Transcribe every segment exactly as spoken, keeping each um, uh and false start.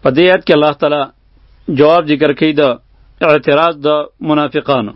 په دې آیت کې الله تعالی جواب ذکر کوي د اعتراض د منافقانو.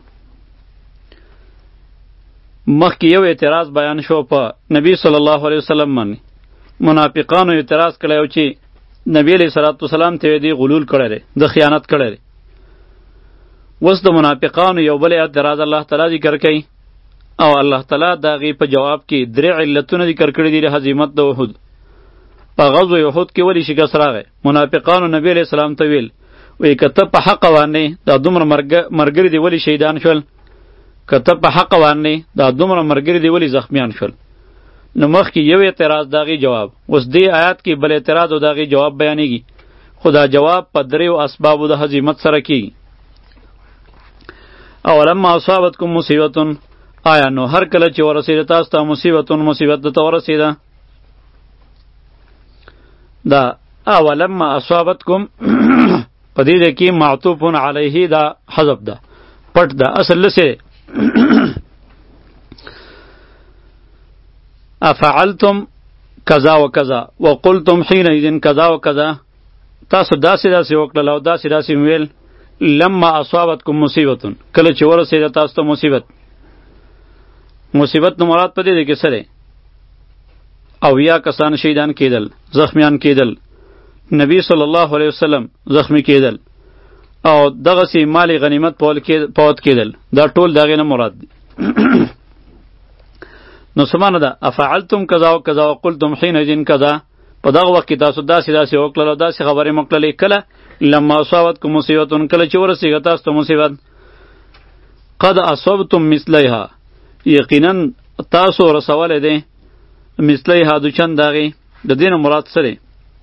مخکې یو اعتراض بیان شو په نبی صلی الله علیه وسلم باندې. منافقانو اعتراض کړی چې نبی علیه صلوات والسلام ته دی غلول کړی دی، د خیانت کړی دی. اوس د منافقانو یو بل اعتراض الله تعالی ذکر کوي او الله تعالی د هغې په جواب کې درې علتونه ذکر کړي دي د هزیمت د احد. په غزوه احد کې ولې شکست راغی؟ منافقانو نبی علیه السلام ته ویل وایي که ته په حق باندې دا دومره ملګري دي ولې شهیدان شول؟ که ته په حق باندې دا دومره ملګري دي ولې زخمیان شول؟ نو مخکې یو اعتراض د هغې جواب، اوس دې آیات کې بل اعتراض او د هغې جواب بیانېږي، خو دا جواب په دریو اسبابو د هزیمت سره کېږي. اولما اصابتکم مصیبتون، آیا نو هر کله چې ورسېده تاسو ته مصیبتون مصیبت درته ورسېده؟ دا اولما اصابتکم په دې کې معطوف علیه دا حذف ده، پټ ده، اصل لسه افعلتم کذا و کذا وقلتم حینئذ کذا و کذا، تاسو داسې داسې وکړل او داسې داسې ویل لما اصابتکم مصیبتون، کله چې ورسېده تاسو ته مصیبت. مصیبت نو مراد په دې دی کې څه دی؟ او یا کسان شهیدان کېدل، زخمیان کېدل، نبی صلی الله علیه وسلم زخمی کېدل او دغسې مال غنیمت پوت کېدل، دا ټول د هغې نه مراد دی. نو څه معنی ده؟ افعلتم کذا و کذا وقلتم حینئذ کذا، په دغه وخت کې تاسو داسې داسې وکړل او داسې خبرې مو کړلې. کله؟ لما اصابتکم مصیبتون، کله چې ورسېږه تاسو ته مصیبت. قد اصبتم مثلیها، یقینا تاسو رسولی دی مثلیها دوچند د هغې. د دې نه مراد څه دی؟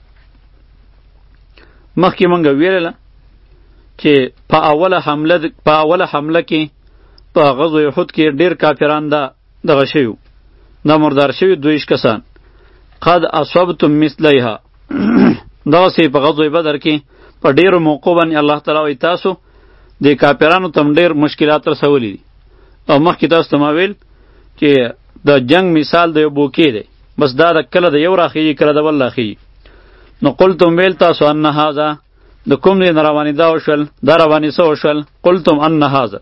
مخکې مونږ ویلله چې په اوله حمله په اوله حمله کې په غزوه احد کې ډېر کافران دا دغه شوي دا مردار شوي دویش کسان. قد اصبتم مثلیها دغسې په غزوه بدر کې په ډېرو موقعو باندې الله تعالی وایي تاسو د کافرانو ته ډېر مشکلات رسولي دي. او مخکې تاسو ته ما ویل چې د جنگ مثال د یو بوکې دی، بس دا د کله د یو راخیږي کله د بل راخیږي. نو قلتم ویل تاسو ان هذا، د کوم ځای نه روانې دا وشول، دا روانې څه وشول؟ قلتم ان هذا.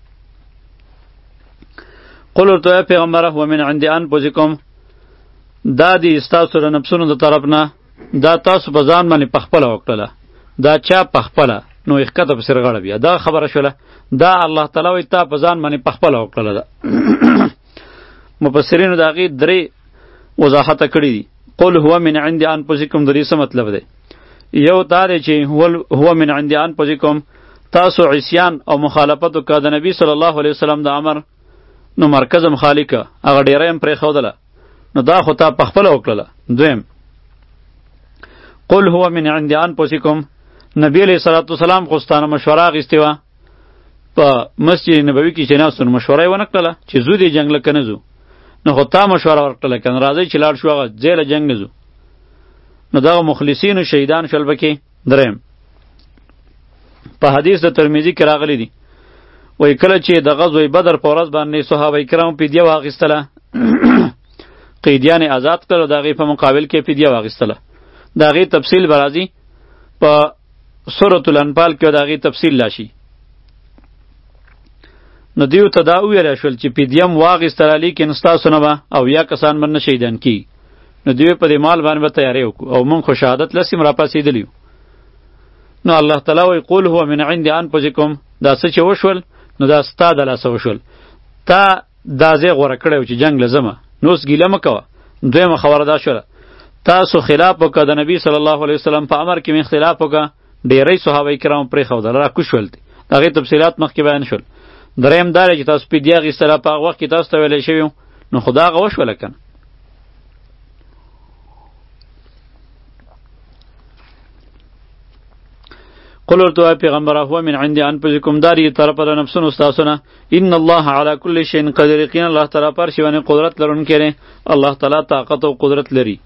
قل ورته وایه پیغمبره هو من عند انفسکم، دا دي ستاسو د نفسونو د طرف نه، دا تاسو په ځان باندې پخپله وکړله. دا چا پخپله؟ نو ښکته پسې رغړه بیا دا خبره شوله. دا الله تعالی وایي تا په ځان باندې پخپله وکړله. ده مفسرینو د هغې درې وضاحته کړي دي. قل هو من عند انفسکم د دې څه مطلب دی؟ یو دا دی چې هو من عند انفسکم، تاسو عصیان او مخالفت وکړه د نبی صلی الله علیه وسلم د امر، نو مرکز هم خالی که، هغه ډیری هم پرېښودله، نو دا خو تا پخپله وکړله. دویم قل هو من عند انفسکم، نبی علیه صلوات وسلام خو ستانه مشوره اخیستې وه په مسجد نبوي کې چې ناست، مشوره یې ونه کړله چې ځو دې جنګ له که نه ځو، نو خو تا مشوره ورکړله که نه راځئ چې لاړ شو هغه ځای له جنګ نه ځو. نو دغه مخلصینو شهیدان شول پکې. دریم په حدیث د ترمذي کې راغلی دی، وایي کله چې د غزوه بدر په ورځ باندې صحابه کرامو فدیه واخیستله، قیدیان یې آزاد کړل او د هغې په مقابل کې فدیه واخیستله. د هغې تفصیل به راځي په سورة الانفال کې، د هغې تفصیل راشي. نو دیو ته دا وویلی شول چې فدیه م واخیستله، لیکن ستاسو نه به او یا کسان به نه شهیدان کېږي. نو دوی په دې مال باندې به تیاری وکړو او موږ خو شهادت لسیم راپاسېدلي یو. نو الله تعالی وایي قل هو من عند انفسکم، دا څه چې وشول نو دا ستا د لاسه وشول، تا دا ځای غوره کړی و چې جنګ له ځمه، نو اوس ګیله مه کوه. دویمه خبره دا شوله تاسو خلاف وکړه د نبی صلی الله علیه وسلم په امر کې مې اختلاف وکړه، ډیری صحابه کرام پرېښودل، راکوز شول دي، د هغې تفصیلات مخکې بیان شول. دریم دا دی چې تاسو فدیه اخیستله په هغه وخت کې تاسو ته ویلی شوي وو، نو خو دا هغه وشوله که نه. قل ورته وایه پیغمبره هو من عند انفسکم، دا دی طرفه د نفسونو ستاسو نه. ان الله علی کل شیء قدیر، یقینا الله تعالی پر شي باندې قدرت لرونکی دی، الله تعالی طاقت او قدرت لري.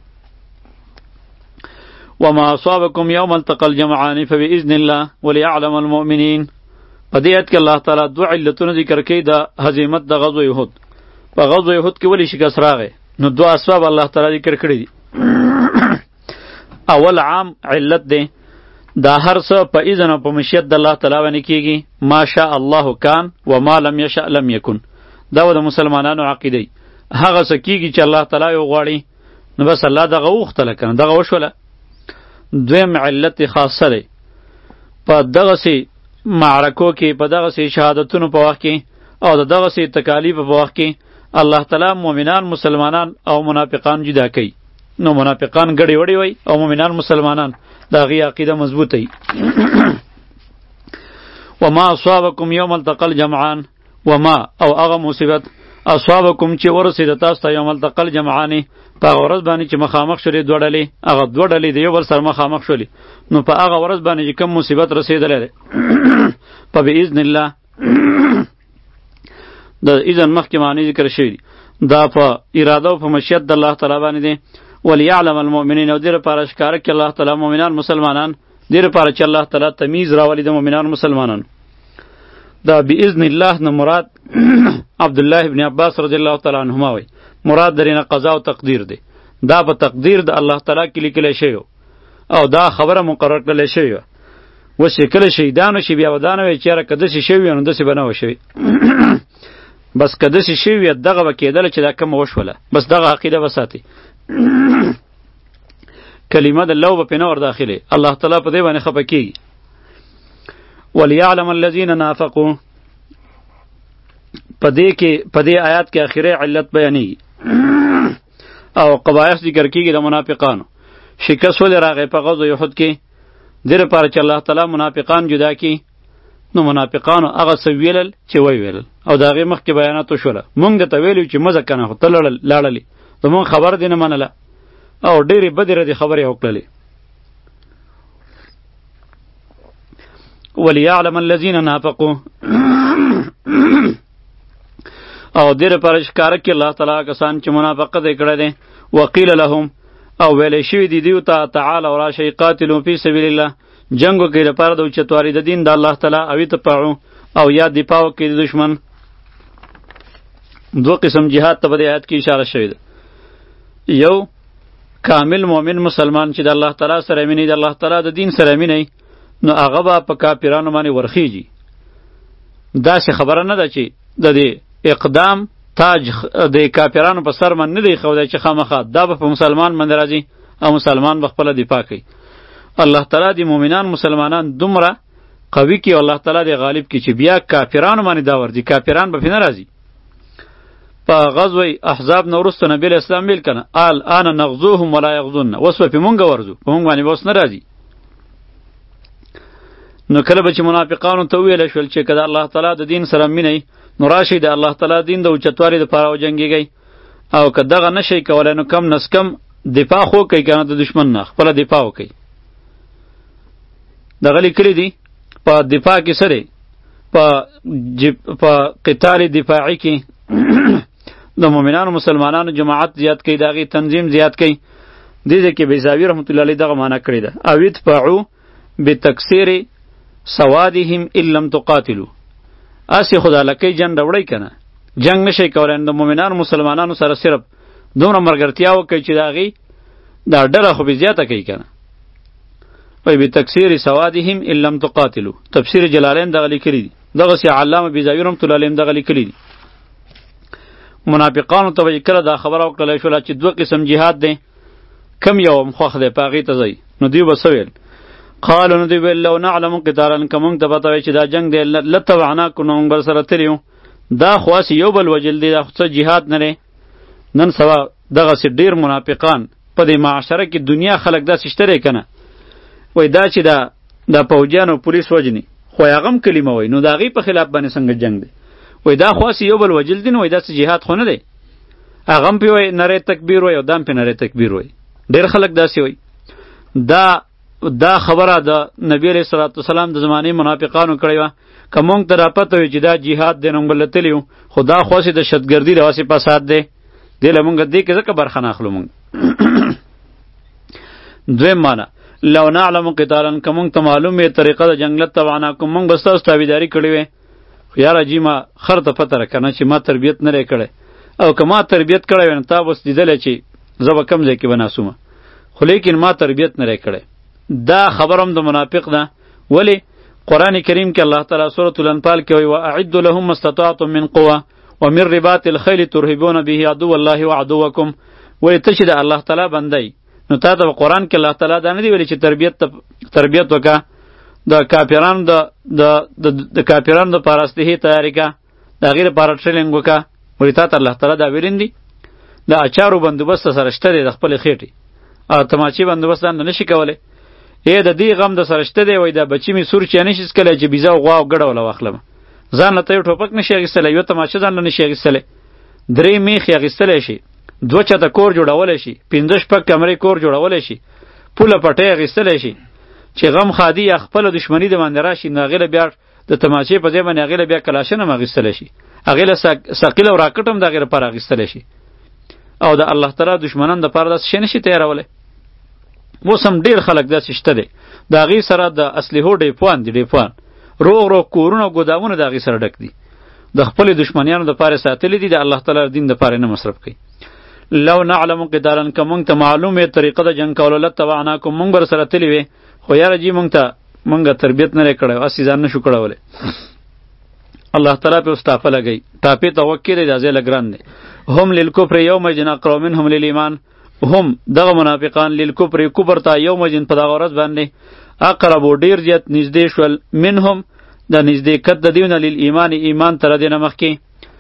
وما اصابکم یوم التقى الجمعان فباذن الله وليعلم المؤمنین. په دې آیت کې الله تعالی دوه علتونه ذکر کوي د هزیمت د غزوه احد. په غزوه احد کې ولې شکست راغی؟ نو دوه اسباب الله تعالی ذکر کړي دي. اول عام علت دی، دا هر څه په اذن او په مشیت د الله تعالی باندې کیږي. ما شاء الله کان و ما لم یشاء لم یکن. دا و د مسلمانانو عقیده. هغه څه کیږي چې الله تعالی یې وغواړي نو بس الله دغه وغوښتله که نه دغه وشوله. دویم علت خاصه دی په دغسې معرکو کې، په دغسې شهادتونو په وخت کې او د دغسې تکالیفو په وخت کې الله تعالی مؤمنان مسلمانان او منافقان جدا کوي. نو منافقان ګډې وډې وي او مؤمنان مسلمانان د هغې عقیده مضبوطه وي. وما اصابکم یوم التقى الجمعان، وما او هغه مصیبت اصابکم چې ورسېده تاسو ته یوم التقى الجمعانې په هغه ورځ باندې چې مخامخ شولې دوه ډلې، هغه دوه ډلې د یو بل سره مخامخ شولې، نو په هغه ورځ باندې چې کوم مصیبت رسېدلی دی په بإذن الله د اذن مخکې معنی ذکر شوي دي، دا په اراده او په مشیت د الله تعالی باندې دی. وليعلم المؤمنین، او دې لپاره ښکاره کړي الله تعالی مؤمنان مسلمانان، دې لپاره چې الله تعالی تمیز راولي د مؤمنان مسلمانانو. دا بإذن الله نه مراد عبد الله ابن عباس رضی الله تعالی عنهما وی مراد درینه قضا او تقدیر دی. دا په تقدیر د الله تعالی کې لیکل شوی او دا خبره مقرر کړل شوی. وس کله شهیدانو شي بیا ودانه وی چیرې کده شي شوی نو دسی بنو شوی بس کده شي شوی دغه وکیدل چې دا کوم وشوله، بس دغه عقیده وساتي. کلمه د لو په نور داخله الله تعالی په دې باندې خپه کیږي. وليعلم الذين نافقوا، په دې کې په دې آیات کې اخیری علت بیانېږي او قبایح ذکر کیږي د منافقانو. شکست ولې راغی په غزوه احد کې؟ دې لپاره چې الله تعالی منافقان جدا کړي. نو منافقانو هغه څه ویلل چې وی ویلل او د هغې مخکې بیانات وشوله. مونږ درته ویلي چې مه ځه که نه، خو ته لاړلې، زمونږ خبر دې نه منله او ډېرې بدې ردې خبرې یې وکړلې. وليعلم الذين نافقوا او دې لپاره ښکاره کړي الله تعالی کسان چې منافقت یې کړی دی. وقیل لهم، او ویلی شوي دي دیو ته تعالوا راشئ قاتلوا فی سبیل الله، جنګ وکړئ لپاره د اوچتواري د دین د الله تعالی، او اتفاعوا او یا دفاع وکړئ د دشمن. دو قسم جهاد ته په دې آیت کې اشاره شوې ده. یو کامل مؤمن مسلمان چې د الله تعالی سره مینه د الله تعالی د دین سره مینه نو هغه به په کافرانو باندې ورخیږي. داسې خبره نه ده چې د دې اقدام تاج د کافرانو په سر باندې نه دی خو چې خامخا دا به په مسلمان باندې راځي او مسلمان به خپله دفاع کوي. الله تعالی د مؤمنان مسلمانان دومره قوي کی او الله تعالی د غالب کی چې بیا کافرانو باندې دا ورځي، کافران به نه راځي. په غزوه احزاب نو وروسته نبی اسلام ویل کنه آل انا نغزوهم ولا یغزون، اوس په مونږ ورځو، په مونږ باندې اوس نه راځي. نو کله به چې منافقانو ته ویل شول چې کله الله تعالی د دین سره مینه نو راشي د الله تعالی دین د اوچتواري لپاره وجنګیږي او که دغه نشي کولای نو کم نس کم دفاع خو کوي کنه د دشمن نه، خپل دفاع وکړي. دغه لیکلي دي په دفاع کې سره په په قتال دفاعي کې د مؤمنانو مسلمانانو جماعت زیات کوي، دغه تنظیم زیات کوي. دې ځکه بیزاوی رحمت الله علیه دغه معنی کړی ده او اتفاعوا بتکثیر سوادهم ان لم تقاتلوا. اسی خدا لکه جنگ راوړی کنه، جنگ نشي کولای د مؤمنانو مسلمانانو سره صرف دومره مرګرتیا وکړي چې داغي دا ډله خو به زیاته کوي کنه. وای به تکثیر سوادهم ان لم تقاتلوا، تفسیر جلالین دغه لیکلی دي، دغه سی علامه بیزاوی رحمت الله علیه دغه لیکلی دي. منافقانو ته وایي کله دا خبره وکړله شوله چې دوه قسم جهاد دی، کم یو مخوخ دی په هغې ته ځئ. نو دوی به څه ویل؟ قالو نو دوی ویل لو نعلم قتالا که مونږ ته پته وی چې دا جنګ دی لتبعناکم نو مونږ به سره تللي یو. دا خو هسې یو بل وجل دی، دا خو څه جهاد نه دی. نن سبا دغسې ډېر منافقان په دې معاشره کې دنیا خلک داسې شته دی که نه، وایي دا چې دا دا پوجیان او پولیس وجني خو هغه هم کلمه وایي، نو د هغې په خلاف باندې څنګه جنګ دی؟ وایي دا خو هسې یو بل وجل دی، نو وایي داسې جهاد خو نه دی. هغه هم پې وایي نری تکبیر وایي او دا هم پې نری تکبیر وایي. ډېر خلک داسې وایي. دا دا خبره د نبی علیه صلوات وسلام د زمانې منافقانو کړې وه. که مونږ ته را پته وي چې دا جهاد دی نو مونږ به تللي وو، خو دا خو هسې دهشتګردي دی، هسې فساد دی، دې له مونږ دې کې ځکه برخه نه اخلو مونږ. دویم معنی لو نعلم قتالا که مونږ ته معلوم وي طریقه د جنګ لتبعناکم مونږ به ستاسو تابعداري کړې وې. خو یاره جي ما خر ته پته راکړه نه چې ما تربیت نه دی کړی، او که ما تربیت کړی وی نو تا به اوس لیدلی چې زه به کوم ځای کې به ناسومه، خو لیکن ما تربیت نه دی کړی. دا خبرم د منافق ده. ولی قرآن کریم کې الله تعالی سورۃ الانفال کې وایي واعد لهم ما استطعتم من قوه ومن رباط الخیل ترهبون به عدو الله وعدوکم. ولی ته چې د الله تعالی بندی نو تا ته قرآن کې الله تعالی دا نه دی ویلي چې تربیت تربیت وکړه د کافرانو د د کافرانو د پاراستهی تیاری کا د هغې لپاره ټریننګ وکړه. ولی تا ته الله تعالی دا ویلین دي د اچارو بندوبست سره شته دی د خپلې خېټې او تماچې بندوبست نه نشي کولی. ای د دې غم د سره شته دی وایي دا بچي مې سور چې نشي څکلی چې بیزه او غوا او ګډه وله واخلم ځان له ته یو ټوپک نشي اخیستلی یو تماچه ځان له نشي اخیستلی درې میخې اخیستلی شي دوه چته کور جوړولی شي پنځه شپږ کمرې کور جوړولی شي پوله پټۍ اخیستلی شي چې غم خادي یا خپله دشمني د باندې راشي نو هغې له بیا د تماچې په ځای باندې هغې له بیا کلاشن هم اخیستلی شي هغې له ثقیل او راکټ هم د هغې لپاره اخیستلی شي او د الله تعالی دشمنان دپاره داسې شی نشي تیارولی. اوس هم ډېر خلک داسې شته دی د هغې سره د اسلحو ډیپوان دي ډیپوان روغ روغ کورونه او ګودامونه د هغې سره ډک دي د خپلې دشمنیانو دپاره ساتلي دي د الله تعالی دین دپاره نه مصرف کوي. لو نعلم قتالا که مونږ ته معلوم یې طریقه د جنګ کولو لتبعناکم مونږ به سره تللی وې خو یاره جي مونږ ته مونږ تربیت نه دی کړی هسې ځان نه شو کړولی. الله تعالی پې اوس ټاپه لګوي ټاپې ته غوږ کېدی دا ځای له ګران دی. هم للکفر یومئذ اقرب منهم للایمان هم دغه منافقان للکفر کفر ته یومئذ په دغه ورځ باندې اقرب ډېر زیات نږدې شول منهم د نږدېکت د دیونه للایمان ایمان تر دې نه مخکې.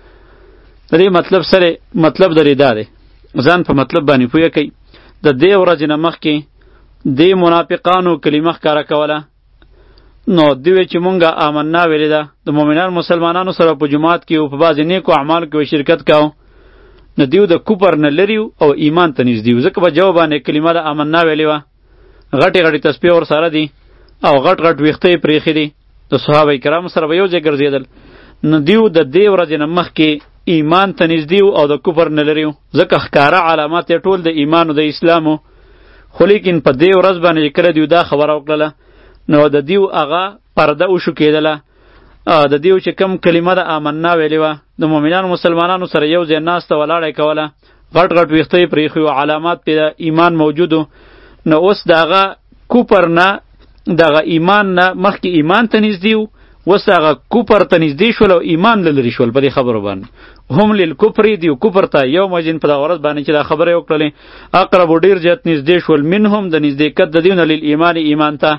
د دې مطلب سره مطلب درې دا دی ځان په مطلب باندې پوهه کوي. د دې ورځې نه مخکې دې منافقانو کلمه ښکاره کوله نو دوی چې مونږه آمنا ویلې ده د مؤمنان مسلمانانو سره په جماعت کې او په بعضې نیکو اعمالو کې شرکت کاو نو دیو د کفر نه لري او ایمان ته نږدې وو ځکه په جواب باندې کلمه د آمنا ویلې وه غټې غټې تسبیح ورسره دي او غټ غټ ویښته یې پرېښي دي د صحابه کرامو سره به یو ځای ګرځېدل نو دیو د دې ورځې نه مخکې ایمان ته نږدې او د کفر نه لري ځکه ښکاره علامات یې ټول د ایمان او د اسلام خو لیکن په دې ورځ باندې کله دیو دا خبره وکړله نو د دیو هغه پرده وشو کېدله د دیو چې کم کلمه د آمنا ویلې وه د مؤمنانو مسلمانانو سره یو ځای ناسته ولاړه یې کوله غټ غټ ویښته یې پرېښي وو علامات پې د ایمان موجود و نو اوس د هغه کفر نه دغه ایمان نه مخکې ایمان ته نږدې و اوس هغه کفر ته نږدې شول او ایمان له لرې شول په دې خبرو باندې هم للکفر دیو کفر ته یو مجن په دغه ورځ باندې چې دا خبره یې وکړلې اقرب ډېر زیات نږدې شول منهم د نږدېکت د دیونه للایمان ایمان ته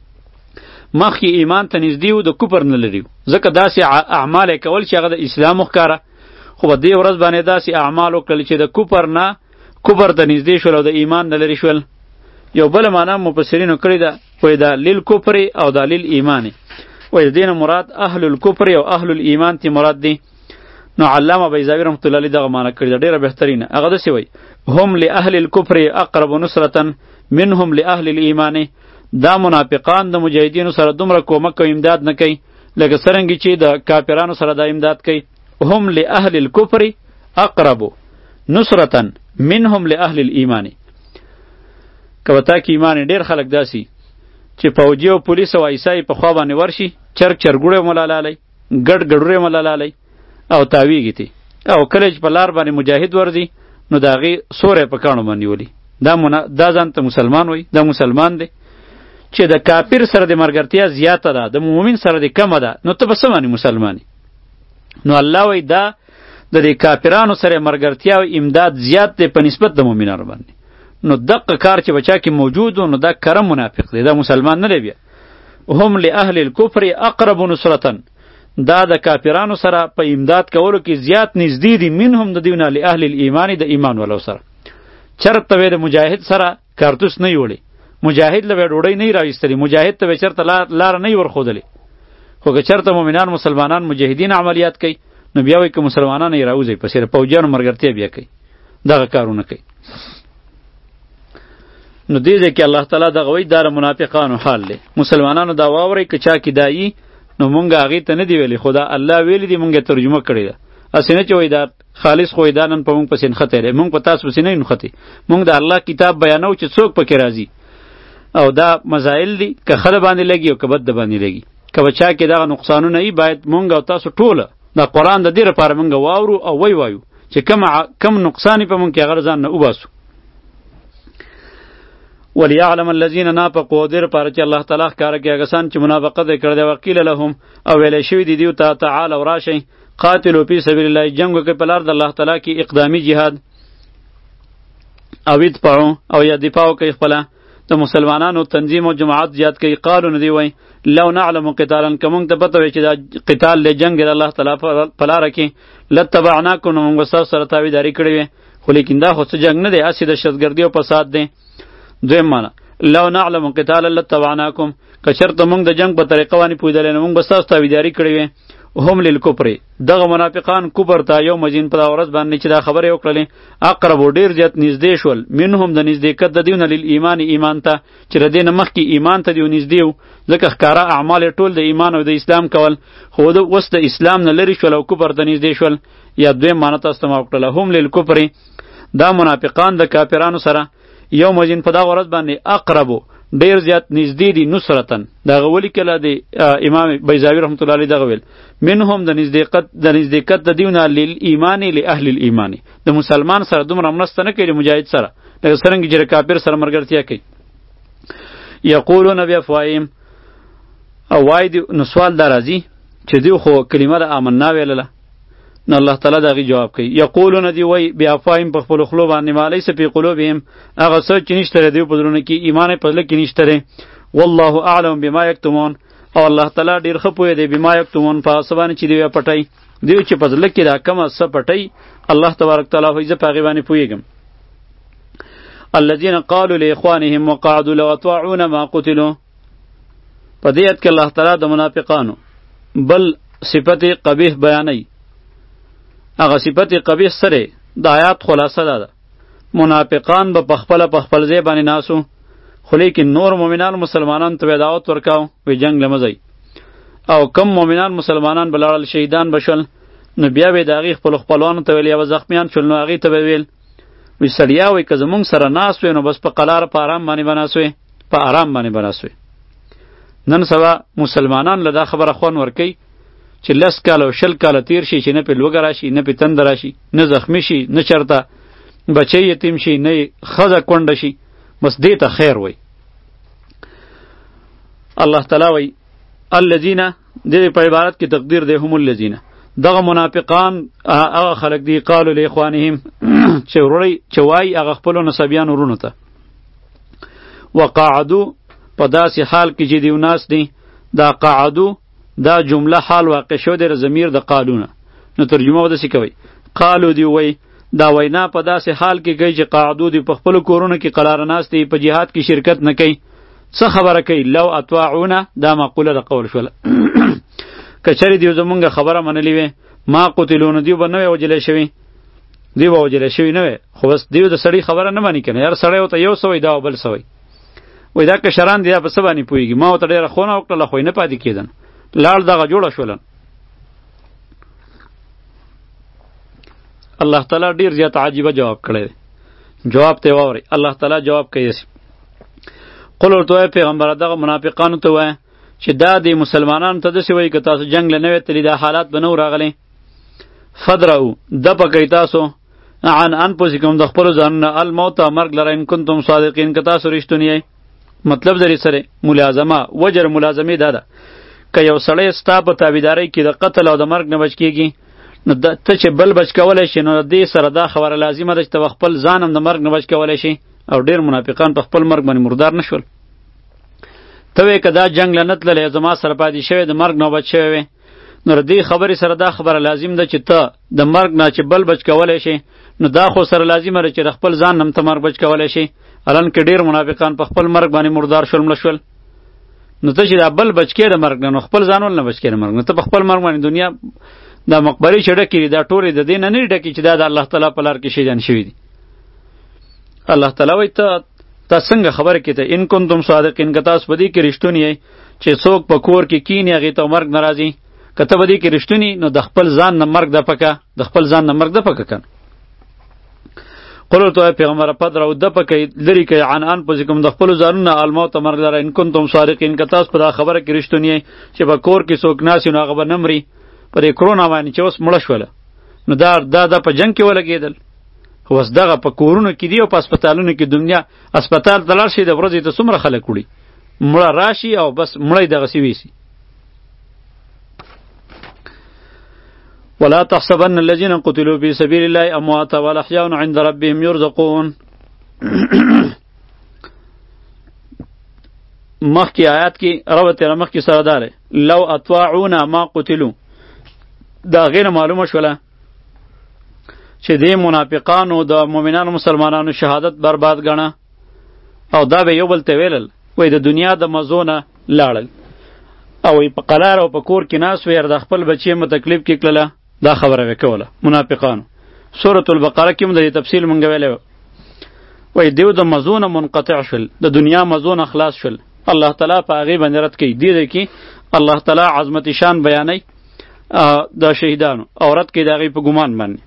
مخکې ایمان ته نږدې و د کفر نه لري ځکه داسې اعمال یې کول چې هغه د اسلام ښکاره خو په دې ورځ باندې داسې اعمال وکړل چې د کفر نه کفر ته نږدې شول او د ایمان نه لرې شول. یو بله معنا مفسرینو کړې ده وایي دا للکفر او دا للایمان وایي د دې نه مراد اهل الکفر او اهل الایمان تی مراد دی. نو علامه بیضاوي رحمت الله علیه دغه معنا کړې ده ډېره بهترینه هغه داسې وایي هم لاهل الکفر اقرب نصرة منهم لاهل الایمان دا منافقان د مجاهدینو سره دومره کومک او امداد نه کوي لکه څرنګه چې د کافرانو سره دا امداد کوي. هم لاهل الکفر اقرب نصرة منهم لاهل الایمان. که وتا کې ایمان ډېر خلک داسي چې فوجي او پولیس او عیسای په خوا باندې ورشي چرګ چرګوړی ملالالی ګډ ګډوړی ملالالی او تاویږي تی او کله چې په لار باندې مجاهد ورځي نو د هغې سوری په کاڼو باندې ولي دا منا دا ځان ته مسلمان وایي دا مسلمان دی چې د کافر سره د مرګرتیا زیاته ده د مؤمن سره د کمه ده نو ته به څه معنی مسلمانی. نو الله وایي دا د دې کافرانو سره مرګرتیا او امداد زیات دی په نسبت د مؤمنانو باندې نو دقه کار چې بچا کې موجود نو دا کرم منافق دی دا مسلمان نه دی بیا. هم لاهل الکفر اقرب نصرة دا د کافرانو سره په امداد کولو کې زیات نږدې دي منهم د دیونه لاهل الایمان د ایمان ولو سره. چرته وې د مجاهد سره کارتوس نه یوړي مجاهد له ډوډۍ نه راوستلی مجاهد ته چرته لار نه ورخودلی خو که چرته مؤمنان مسلمانان مجاهدین عملیات کوي نو بیا وایي که مسلمانان یې راوځي پسې د پوجیانو مرګرتیا بیا کوي دغه کارونه کوي. نو دې ځای کې الله تعالی دغه وایي دا د منافقانو حال دی. مسلمانانو دا واورئ که چا کې دا یي نو مونږ هغې ته نه دی ویلي خو دا الله ویلي دي مونږ یې ترجمه کړې ده هسې نه چې وایي دا خالص خو دا نن په مونږ پسې نښتی دی مونږ په تاسو پسې نه یو نښتي مونږ د الله کتاب بیانو چې څوک پکې راځي او دا مزایل دي که ښه د باندې لګي او که بد د باندې لګي که به چا کې دغه نقصانونه وي باید مونږ او تاسو ټوله دا قرآن د دې لپاره مونږ واورو او وی وایو چې کم کم نقصان په مونږ کې هغه ځان نه وباسو. وليعلم الذين نافقوا در پر چې الله تعالی ښکاره کړي هغه کسان چې منافقت یې کړی دی وقیل لهم او ویلی شوي دي دیو ته تعالوا راشئ قاتلوا فی سبیل الله جنګ وکړئ په لار د الله تعالی کې اقدامي جهاد او ادفعوا او یا دفاع وکړئ خپله د مسلمانانو تنظیم او جماعت زیات کوي قالو نه دی وای لو نعلم قتالا کوم ته پته وي چې دا قتال له جنگ د الله تعالی په لار کې لتبعناکم نو موږ تاسو سره تابعداري کړې وي خو لیکن دا خو څه جنگ نه دی اسی د شتګردي او فساد دی دویم معنا لو نعلم قتالا لتبعناکم که چېرته موږ د جنگ په طریقه باندې پوهېدلی نو موږ به ستاسو تابعداري کړې وي هم للکفر دغه منافقان کفر ته یو مجین په ورځ باندې چې دا خبره وکړلې اقرب ډیر زیات نږدې شول منهم د نږدېکت د دیونه لیل ایمان ایمان ته چې ردې نه مخکې ایمان ته دیو نږدې و ځکه ښکاره اعمال ټول د ایمان او د اسلام کول خو د اوس د اسلام نه لرې شول او کفر ته نږدې شول یا دویم معنی تاسو ته ما وکړله هم للکفر دا منافقان د کافرانو سره یو مجین په دغه ورځ باندې اقربو ډیر زیات نږدې دي نصرتن دغه ولی کله د امام بیضاوی رحمت الله علیه دغه ویل منهم د نزدېکت د نزدېکت د دیونه لیل ایمان لاهل الايمان د مسلمان سره دومره مرسته نه کوي مجاهد سره لکه څرنګه چې کافر سره مرګرتیا کوي یقولون بافواههم او وای دی نو سوال دا راځي چې دی خو کلمه د آمنا ویلله نو الله تعالی دغه جواب کوي یقولون دی وای بافواههم په خپل خلو باندې مالی سپی قلوبهم هغه څه چې نشته دی په درونه کې ایمان په لکه کې نشته والله اعلم بما یکتمون او الله تعالی ډیر ښه پوهی دی بما یکتمون په سبانه چې دی پټای دی چې په ځل کې دا کومه څه پټای الله تبارک تعالی هی ز پاغي باندې پویګم الذين قالوا لاخوانهم وقعدوا لو اطاعون ما قتلوا په دې ات کې الله تعالی د منافقانو بل صفت قبیح بیانای هغه صفت قبیح سره د آیات خلاصه ده منافقان به پخپل پخپل ځای باندې ناسو خو لیکن نور مؤمنان مسلمانان ته دعوت ورکاو وی جنگ لمزي او کم مؤمنان مسلمانان بلاړل شهیدان بشل نو بیا به داغي خپل خپلوان ته ویل یا زخمیان شول نو هغه ته ویل وی سړیا وی که زمونږ سره ناس وي نو بس په قلار په آرام باندې بناسوي په آرام باندې بناسوي نن سبا مسلمانان له دا خبره خون ورکی چې لس کال او شل کال تیر شي چې نه په لوګه راشي نه په تند راشي نه زخمی شي نه چرته بچی یتیم شي نه خزه کونډه شي بس دې ته خیر وای الله تعالی وای الذین دې په عبارت کې تقدیر دی هم الذین دغه منافقان هغه خلق دی قالو لاخوانهم چې وروړي چې وای هغه خپل نسبیان ورونو ته وقعدو په داسې حال کې چې دیو ناس دی دا قعدو دا جمله حال واقع شو در ضمیر د قالونه نو ترجمه ودسی کوي قالو دی وای دا وینا په داسې حال کې کوي چې قعدو دی په خپل کورونو کې قرار ناس دی په جهاد کې شرکت نه کوي څه خبره کوي لو اطاعونا دا مقوله د قول شول کچری دیو زمونږ خبره منلی وي ما قتلون دیو به نه وجلې شوی دیو به وجلې شوی نه خو بس دیو د سړی خبره نه مانی کنه یار سړی وته یو سوی دا بل سوی وای دا کشران دی په سبانی پویږي ما وته ډیره خونه وکړه خو نه پاتې کیدن لاړ دغه جوړه شولن الله تعالی ډیر زیات عجیبه جواب کړی جواب ته واوري الله تعالی جواب کوي قل ورته پیغمبر دغه منافقانو ته وای چې دا د مسلمانانو ته دسی وای که تاسو جنگ لنوي تلی دا حالات بنو راغلی فدرو د پکې تاسو عن انفسکم د خپل ځان الموت مرګ لره ان کنتم صادقین که تاسو رښتونی مطلب درې سره ملازمه وجر ملازمه ده که یو سړی ستا په تابعدارۍ کې د قتل او د مرګ نه بچ کېږي نو ته چې بل بچ کولی شي نو دې سره دا خبره لازمه ده چې ته خپل ځان هم د مرګ نه بچ کولی شي او ډېر منافقان په خپل مرګ باندې مردار نه شول ته وایې که دا جنګ له نه تللی زما سره پاتې شوی د مرګ نه بچ شوی وی نو د دې خبرې سره دا خبره لازم ده چې ته د مرګ نه چې بل بچ کولی شي نو دا خو سره لازمه ده چې د خپل ځان هم ته مرګ بچ کولی شي الان کې ډېر منافقان په خپل مرګ باندې مردار شول مړه شول نو ته چې دا بل بچ کې د مرګ نه خپل ځان ول نه بچ کې د مرګ نه ته په خپل مرګ باندې دنیا دا مقبرې چې ډکې دا ټولې د دې نه نه ډکې چې دا د الله تعالی په لار کې شهیدان شوي دي الله تعالی وایي ته تا څنګه خبره کې ته ان کنتم صادقین که تاسو په دې کې رښتونی یئ چې څوک په کور کې کیني هغې ته مرګ نه راځي که ته په دې کې رښتونی نو د خپل ځان نه مرګ د پکه د خپل ځان نه مرګ د پکه کن قلو تو پیغمبر پد راو د پکې لري کې عن انفسکم د خپل ځانونه الموت مرګ لره ان کنتم صادقین که تاسو په دا خبره کې رښتونی یئ چې په کور کې څوک ناس نو هغه به نه مري پر کرونا باندې چې اوس مړه شوله نو دا دا د په جنگ کې ولګېدل اوس دغه په کورونو کې دی او په هسپتالونو کې دنیا هسپتال ته لاړ شي د ورځې ته څومره خلک وړي مړه راشي او بس مړی دغسې ویسي. ولا تحسبن الذين قتلوا في سبيل الله امواتا بل احياء عند ربهم يرزقون. مخکی آیات کی ربط تیرا مخکی سردار ہے لو اطواعونا ما قتلو دا غیر معلومه شوله چې دی منافقانو د مؤمنانو مسلمانانو شهادت برباد ګڼه او دا به یو بل ته ویلل وای د دنیا د مزونه لاړل او په قلار او په کور کې ناس ویر د خپل بچی مو تکلیف کې کړله دا خبره وکوله منافقانو. سورۃ البقره کې هم د تفصیل مونږ ویلو وای دیو د مزونه منقطع شول د دنیا مزونه خلاص شول الله تعالی په هغې باندې رد کوي دې دی کې الله تعالی عظمت شان بیانوي د شهیدانو او رد کوي د هغې په ګمان باندې.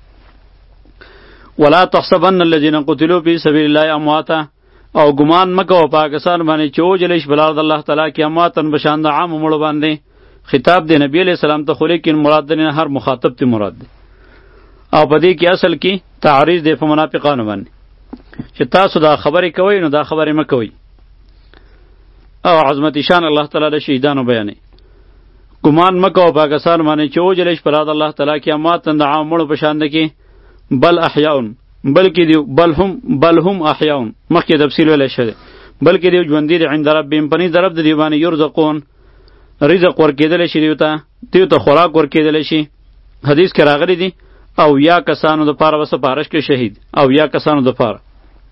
ولا تحسبن الذين قتلوا في سبيل الله امواتا او ګمان مکه او پاکستان باندې چې وجلش بلاد الله تعالی کې امواتن بشان د عام مړو باندې خطاب دی نبی علیہ السلام ته خو لیکن مراد نه هر مخاطب ته مراد دی او په دې کې اصل کې تعریض دی په منافقانو باندې چې تاسو دا خبرې کوئ نو دا خبرې مه کوئ او عظمت شان الله تعالی د شهیدانو بیانوي. ګمان مه کوه پاکستان باندې چې وجلش بلاد الله تعالی کې امواتن د عام مړو په شان دی کې بل احیاون بلکې دی بل هم بل هم احیاون مخکې تفصیل ویلی شوی بلکې دی ژوندي دي عند ربهم په نزد رب د دوی باندې یرزقون رزق ورکېدلی شي دیو ته دیو ته خوراک ورکېدلی شي. حدیث کې راغلی دی او یا کسانو دپاره به سپارش کې شهید او یا کسانو دپاره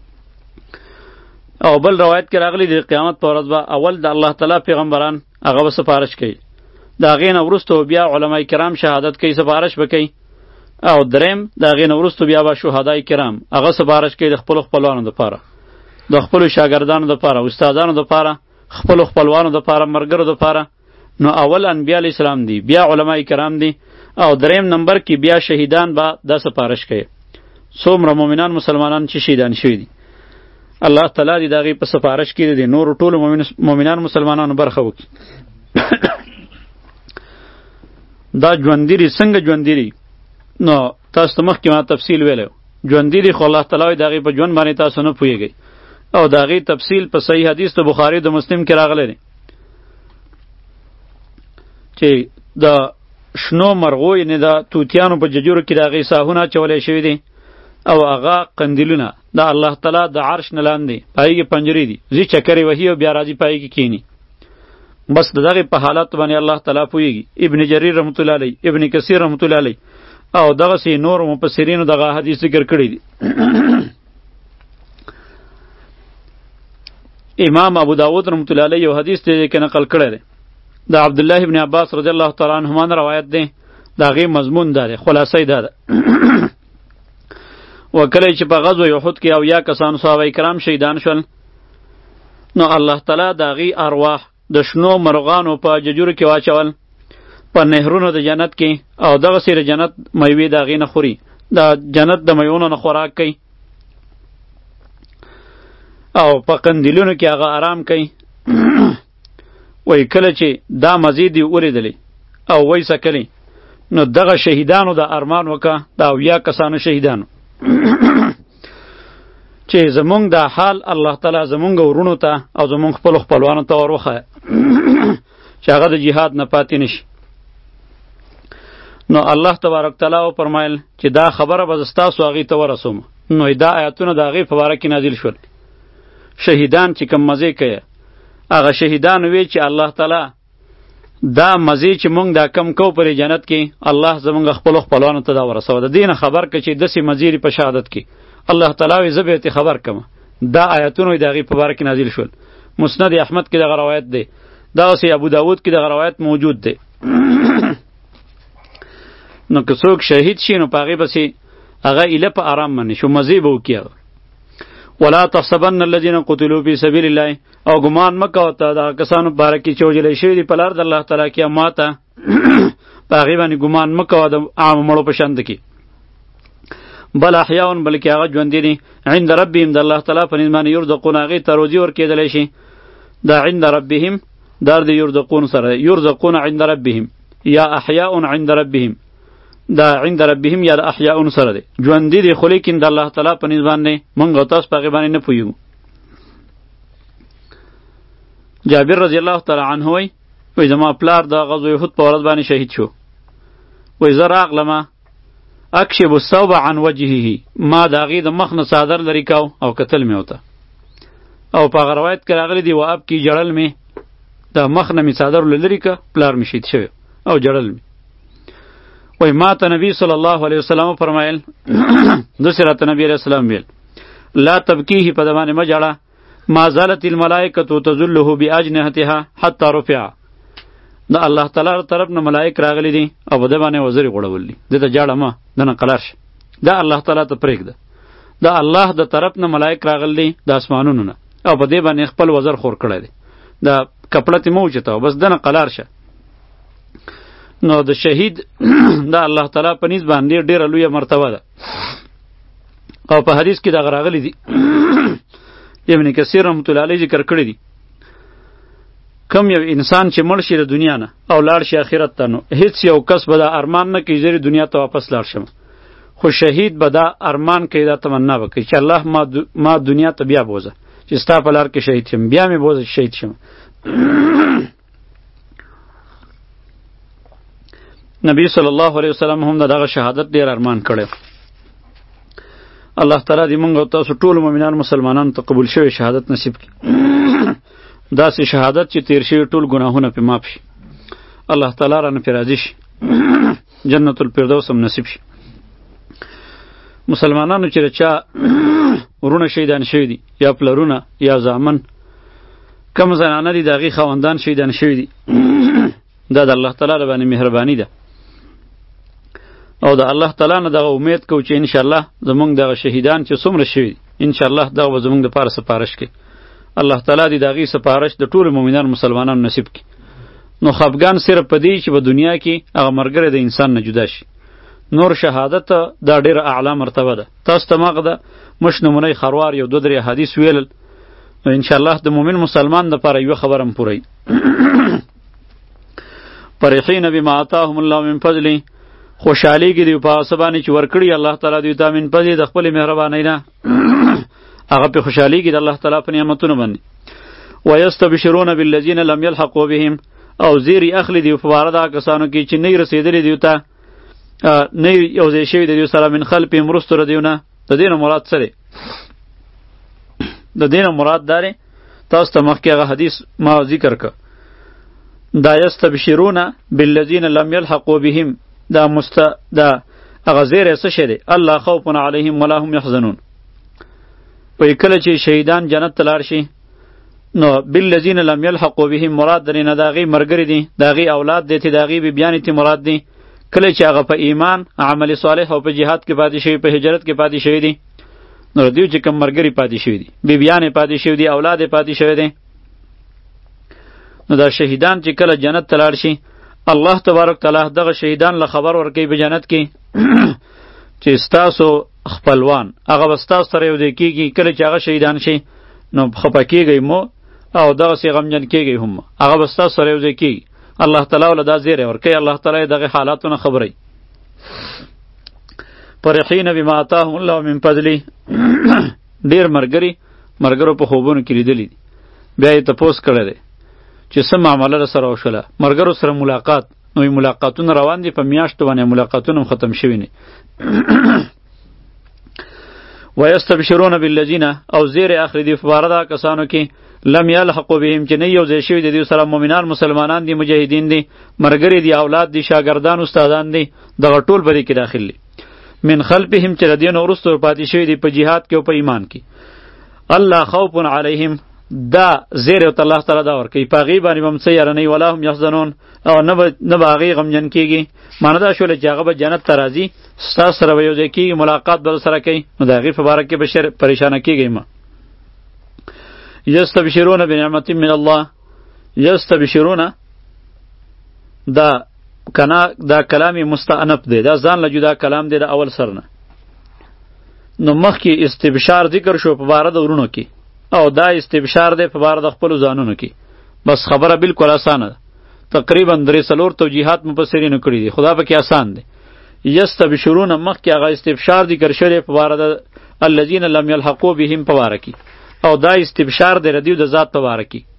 او بل روایت کې راغلی دی قیامت په ورځ به اول د الله تعالی پیغمبران هغه به سپارش کوي د هغې نه وروسته بیا علما کرام شهادت کوي سپارش به کوي او دریم د هغې نه وروسته بیا به شهدای کرام هغه سپارش کوي د خپلو خپلوانو دپاره د خپلو شاګردانو دپاره استادانو دپاره خپلو خپلوانو دپاره ملګرو دپاره. نو اول انبیاء علیه السلام دی بیا علماء کرام دی او دریم نمبر کې بیا شهیدان به دا سپارش کوي څومره مؤمنان مسلمانان چې شهیدان شوي دي الله تعالی دې د هغې په سپارش کې د نورو ټولو مؤمنان مسلمانانو برخه وکړي. دا ژوندي څنګه ژوندي نو تاسو ته مخکې ما تفصیل ویلی ژوندي دي خو الله تعالی د هغې په ژوند باندې تاسو نه پوهېږئ او د هغې تفصیل په صحیح حدیث د بخاري د مسلم کې راغلی دی چې د شنو مرغو یعنې د توتیانو په ججورو کې د هغې ساهونه اچولی شوي دي او هغه قندیلونه د الله تعالی د عرش نه لاندې په هغې کې پنجرې دي ځي چکرې وهي او بیا راځي په هغې کې کښېني بس د دغې په حالت باندې الله تعالی پوهېږي. ابن جریر رحمت الله علیه ابن کثیر رحمت الله علیه او دغسې نور مفسرینو دغه حدیث ذکر کړی دی. امام ابو داود رحمت الله علیه یو حدیث دی کې نقل کړی دی د عبدالله ابن عباس رضی الله تعالی عنهما نه روایت دی د هغې مضمون دا دی خلاصه دا ده وکله چې په غزوه احد کې او یا کسانو صحابه کرام شهیدان شول نو الله تعالی د هغې ارواح د شنو مرغانو په ججورو کې واچول په نهرونو د جنت کې او دغسې د جنت میوې د هغې نه خوري د جنت د میوونو نه خوراک کوي او په قندیلونو کې هغه آرام کوي. وای کله چې دا مزید دی ولیدلی او وای سکلی نو دغه شهیدانو د ارمان وکه د اویا کسانو شهیدانو چې زمونږ دا حال الله تعالی زمونږ ورونو ته او زمونږ خپلو خپلوانو ته ور وښایه چې هغه د جهاد نه پاتې نشي. نو الله تبارک تعالی وفرمایل چې دا خبره به زه ستاسو هغې ته ورسوم نو دا آیاتونه د هغې په باره کې نازل شول. شهیدان چې کوم مزې کوي هغه شهیدان وی چې الله تعالی دا مزې چې مونږ دا کم کو پر جنت کې الله زمونږ خپلو خپلوانو ته دا ورسوه د دې نه خبر که چې داسې مزې په شهادت کې الله تعالی وی زه به یې خبر کړم. دا آیاتونه د هغې په باره کې نازل شول. مسند احمد کې دغه روایت دی دغسې ابو داود کې دغه روایت موجود دی. نو که څوک شهید شي نو په هغې پسې هغه ایله په آرام باندې شو مزې به وکړي. ولا تحسبن الذين قتلوا في سبيل الله او ګمان مه کوه ته دغه کسانو په باره کې چې وژلی شوي دي په لار د الله تعالی کې امواته په هغې باندې ګمان مه کوه د عامو مړو په شان کې بل احیاون بلکې هغه ژوندي دي عند ربهم د الله تعالی په نزد باندې یرزقون هغې ته روزي ورکېدلی شي. دا عند ربهم دا د یرزقون سره یرزقون عند ربهم یا احیاء عند ربهم دا عند ربهم یا د احیاء سره دی ژوندي دي خو لیکن د الله تعالی په نسبت باندې مونږ او تاسو په هغې باندې نه پوهېږو. جابر رضی الله تعالی عنه وایي وایي زما پلار د غزوه احد په ورځ باندې شهید شو. وایي زه راغلمه اکشف الثوب عن وجهه، ما د هغې د مخ نه څادر لرې کاو او کتل مې ورته، او په هغه روایت کې راغلی دی و ابکي ژړل مې، د مخ نه مې څادر لرې که پلار مې شهید شوی او ژړل مې. وایي ما ته نبی صلی الله علیه وسلم فرمایل داسې راته نبی علیه السلام ویل لا تبکیه په ده باندې مه ژړه ما زالت الملائکة تظله باجنحتها حتی رفع، د الله تعالی طرف نه ملائک راغلی دي او په ده باندې وزرې غوړول دي، ده ته ژاړه مه، ده نه قلار شه، دا الله تعالی ته پرېږده، د الله د طرف نه ملائک راغلی دي د اسمانونو نه او په دې باندې خپل وزر خور کړی دی، دا کپړه تې مه اوچتوه بس ده نه قلار شه. نو د شهید دا الله تعالی په نسبت باندې ډېره لویه مرتبه ده او په حدیث کې دغه راغلی دي ابن کثیر رحمت الله علیه ذکر کړی دي کم یو انسان چې مړ شي د دنیا نه او لاړ شي آخرت ته نو هیڅ یو کس به دا ارمان نه کوي زه دنیا ته واپس لاړ شم، خو شهید به دا ارمان کوي دا تمنا به کوي چې الله ما, دو ما دنیا ته بیا بوزه چې ستا په لار کې شهید شم، بیا مې بوزه چې شهید شم. نبی صلی الله علیه وسلم هم دغه شهادت ډیر ارمان کړی. الله تعالی دې موږ او تاسو ټول مؤمنان مسلمانانو ته قبول شوی شهادت نصیب کړي، داسې شهادت چې تیر شوي ټول ګناهونه پې معاف شي، الله تعالی رانه پې راضي شي، جنت الفردوس هم نصیب شي. مسلمانانو چې چا ورونه شهیدان شوي دي یا پلرونه یا زامن کم زنانه دي د هغې خاوندان شهیدان شوي دي دا د الله تعالی باندې مهرباني ده او د الله تعالی نه دغه امید کوو چې انشاءالله زمونږ دغه شهیدان چې څومره شوي دي انشاءالله دغه به زمونږ دپاره سپارش کوي، الله تعالی دې د هغې سپارش د ټولو مؤمنانو مسلمانانو نصیب کړي. نو خفګان صرف په دې چې په دنیا کې هغه ملګری د انسان نه جدا شي، نور شهادت دا ډېره اعلی مرتبه ده. تاسو ته ما د مش نمونی خروار یو دو درې حدیث ویلل، نو انشاءالله د مؤمن مسلمان دپاره یوه خبره هم پوره فرحین بما آتاهم الله من فضله، خوشحالیږي دوی په هغه څه باندې چې ورکړي الله تعالی دوی ته من فضله د خپلې مهربانۍ نه، هغه پې خوشحالیږي د الله تعالی په نعمتونو باندې. ویستبشرون بالذین لم یلحقوا بهم، او زیری اخلي دوی په باره دغه کسانو کې چې نه یې رسېدلي دوی ته، نه یې یو ځای شوي د دوی سره من خلفهم وروستو د دوی نه. د دې نه مراد څه دی؟ د دې نه مراد دا دی تاسو ته مخکې هغه حدیث ما ذکر که دا یستبشرون بالذین لم یلحقوا بهم، دا مست دا هغه زیری څه شی دی؟ الله خوف علیهم ولا هم یحزنون. وی کله چې شهیدان جنت ته لاړ شي نو بالذین لم یلحقوا بهم مراد درې نه د هغې ملګري دي، د هغې اولاد دی چې د هغې بیبیانې تی مراد دي، کله چې هغه په ایمان عمل صالح او په جهاد کې پاتې شوي، په هجرت کې پاتې شوي دي، نو دوی چې کوم ملګري پاتې شوي دي، بیبیانې پاتې شوي دي، اولاد یې پاتې شوی دی، نو دا شهیدان چې کله جنت ته لاړ شي الله تبارک تعالی دغه شهیدان له خبر ورکوي په جنت کې چې ستاسو خپلوان هغه به ستاسو سره یو ځای کېږي، کله چې هغه شهیدان شي نو خفه کېږئ مو او دغسې غمجن کېږئ هم، هغه به ستاسو سره یو ځای کېږي، الله تعالی وله دا زیری ورکوي، الله تعالی دغه حالاتونه خبروي. فرحین بما آتاهم الله من فضله، ډېر ملګري ملګرو په خوبونو کې لیدلي دي، بیا یې تپوس کړی دی چې څه معامله سره وشوله، ملګرو سره ملاقات، نو ملاقاتونه روان دي، په میاشتو باندې ملاقاتونه هم ختم شوي نه. ویستبشرون بالذین، او زیر اخری دی په باره دغه کسانو کې لم یلحقوا بهم چې نه یو ځای شوي د دوی سره مؤمنان مسلمانان دي، مجاهدین دي، ملګري دي، اولاد دي، شاګردان استادان دي، دغه ټول به دې کې داخل دي. من خلفهم چې د دې نه وروسته پاتې شوي دي په جهاد کې او په ایمان کې. الله خوف علیهم، دا زیر او الله تعالی دا ورکوي په هغې باندې به هم څه یاره نه وي، ولا هم یحزنون، او نه به نه به هغې غمجن کېږي. معنی دا شوله چې هغه به جنت ته راځي، ستاسو سره به یو ځای کېږي، ملاقات به سره کوي، نو د هغې په باره کې به پریشانه کېږئ مه. یستبشرون بنعمت من الله، یستبشرون دا کنا دا کلام مستعنف دی، دا ځان له جدا کلام دی د اول سر نه. نو مخکې استبشار ذکر شو په باره د ورونو کې، او دا استبشار دی په باره د خپلو ځانونو کې. بس خبره بالکل اسانه ده، تقریبا درې څلور توجیهات مفسرینو کړي دي، خدا پکې آسان دی. یستبشرون مخکې هغه استبشار ذکر شوی په باره د الذین لم یلحقوا بهم په باره کې، او دا استبشار دی ردیو د ذات په باره کې.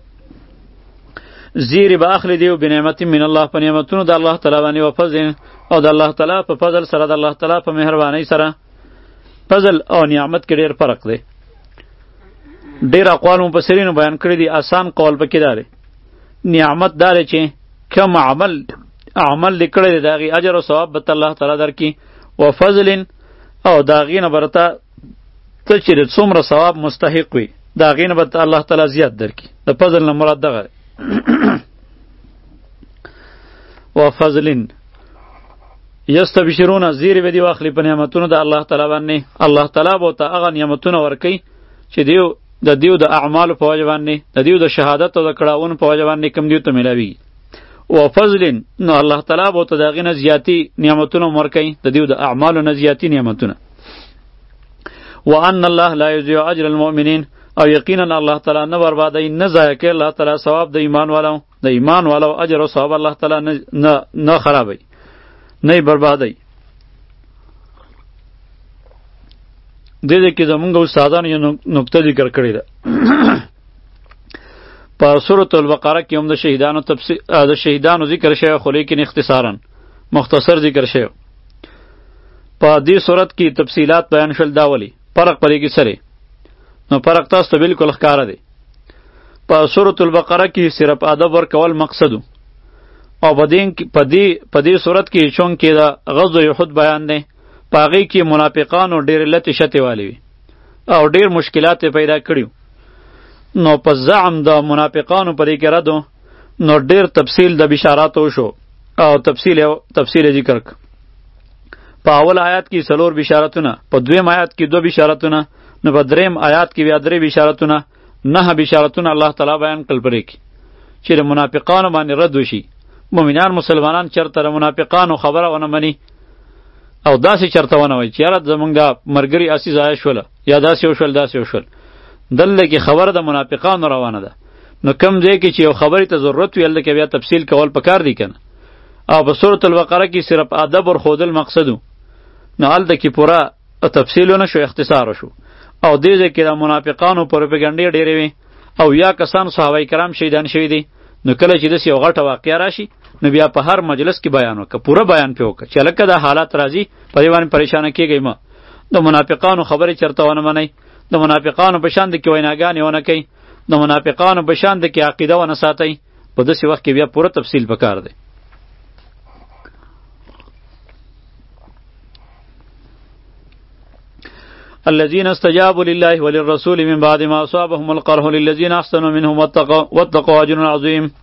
زیری به اخلی دیو بنعمت من الله په نعمتونو د الله تعالی باندې و فضل، او د الله تعالی په فضل سره د الله تعالی په مهربانۍ سره. فضل او نعمت کې ډېر فرق دی. ډېر اقوال مفسرینو بیان کړي دي. آسان قول پکې دا دی، نعمت دا دی چې کم عمل عمل لیکړی دی د هغې اجر او ثواب به الله تعالی درکړي. و فضل او د هغې نه به راته ته چې څومره ثواب مستحق وي د هغې نه به الله تعالی زیات درکړي. د فضل نه مراد دغه و فضل یستبشرون زیری به دی واخلی په نعمتونو د الله تعالی باندې. الله تعالی به ته هغه نعمتونه ورکوي چې دیو د دیو د اعمالو په وجه باندې، د دیو د شهادت او د کړاوونو په وجه باندې کوم دیو ته میلاویږي. و فضل نو الله تعالی به ته د هغې نه زیاتي نعمتونه ورکوي، د دیو د اعمالو نه زیاتي نعمتونه. وان الله لا یضیع اجر المؤمنین، او یقینا الله تعالی نه بربادوي نه ضایع کوي الله تعالی ثواب د ایمان والو، د ایمان والو اجر او ثواب الله تعالی نه نه خرابوي، نه بربادوي. دې دې کې زمونږ استادانو یو نکته ذکر کړې ده. په سورة البقره کې هم د شهیدانو تفصیل د شهیدانو ذکر شوی، خو لیکن اختصارا مختصر ذکر شوی. په دې صورت کې تفصیلات بیان شول. دا ولی فرق پرې کې سره نو فرق تاسو ته بالکل ښکاره دی. په سورة البقره کې صرف ادب ورکول مقصد او په دې په دې صورت کې چون کې دا غزوه احد بیان دی. په هغې کې منافقانو ډېرې لتې شتې والې وي او ډېر مشکلات یې پیدا کړي. نو په زعم د منافقانو په دې کې رد نو ډېر تفصیل د بشاراتو شو او تفصیل تفصیل ذکر ک. په اول آیات کې څلور بشارتونه، په دویم آیات کې دو بشارتونه، نو په دریم آیات کې بیا درې بشارتونه، نه بشارتونه الله تعالی بیان کړل پرې کې چې د منافقانو باندې رد وشي. مؤمنان مسلمانان چېرته د منافقانو خبره ونه مني او داسې چرته ونه وایي چې یاره زمونږ دا ملګري اسې ضایع شوله یا داسې وشول داسې وشول. دلته کې خبره د منافقانو روانه ده. نو کم ځای کې چې یو خبرې ته ضرورت وي هلته کې بیا تفصیل کول پکار دی که نه. او په سورة البقره کې صرف ادب ورښودل مقصد و، نو هلته کې پوره تفصیل ونه شو، اختصار شو. او دې ځای کې د منافقانو پروپاګنډې ډېرې وي او یا کسان صحابه کرام شهیدان شوي دي. نو کله چې داسې یو غټه واقعه راشي نو بیا په هر مجلس کې بیان وکړه، پوره بیان پې وکړه چې هلکه دا حالات راځي، په دې باندې پریشانه کېږئ مه. د منافقانو خبرې چېرته ونه منئ، د منافقانو په شان د کې ویناګانې ونه کوئ، د منافقانو په شان د کې عقیده ونه ساتئ. په داسې وخت کې بیا پوره تفصیل پکار دی. الذين استجابوا لله وللرسول من بعد ما أصابهم القرح للذين أحسنوا منهم واتقوا واتقوا أجر عظيم.